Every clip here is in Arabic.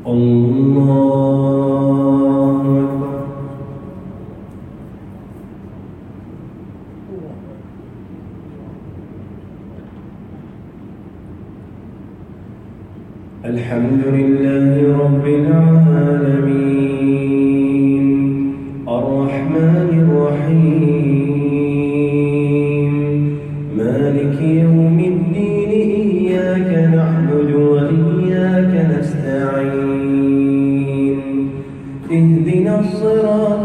الله أكبر. الحمد لله رب العالمين الرحمن الرحيم مالك يوم الدين إياك نعبد وإياك نستعين اهدنا الصراط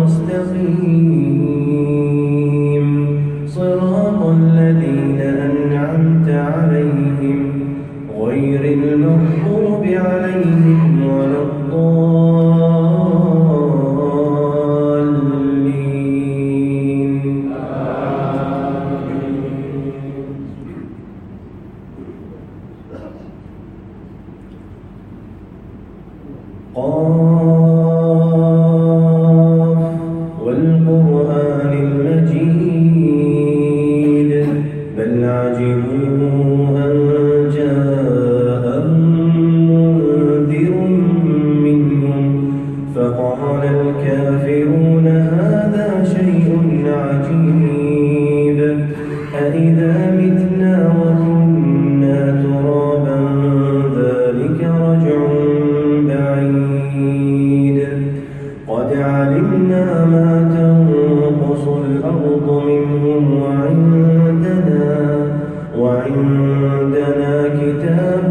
المستقيم صراط الذين أنعمت عليهم غير المغضوب عليهم ولا الضالين. قاف والقرآن المجيد بل عجبوا أن جاءهم منذر منهم فقال الكافرون هذا شيء عجيب أإذا متنا وكنا ترابا ذلك رجع بعيد قد علمنا ما تنقص الأرض منهم وعندنا كتاب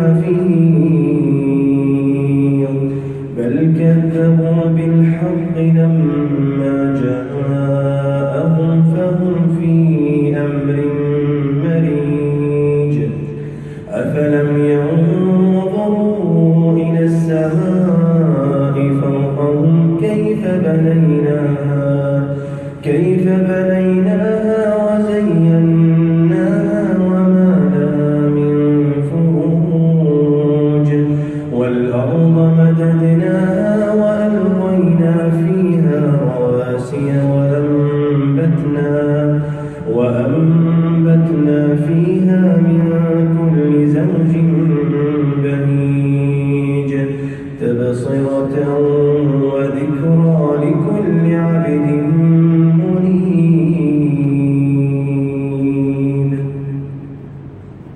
حفيظ بل كذبوا بالحق لما جاءهم فهم في أمر مريج أفلم ينظروا إلى السماء فوقهم كيف بنيناها وزيناها وما لها من فروج والأرض مددناها وألقينا فيها رواسي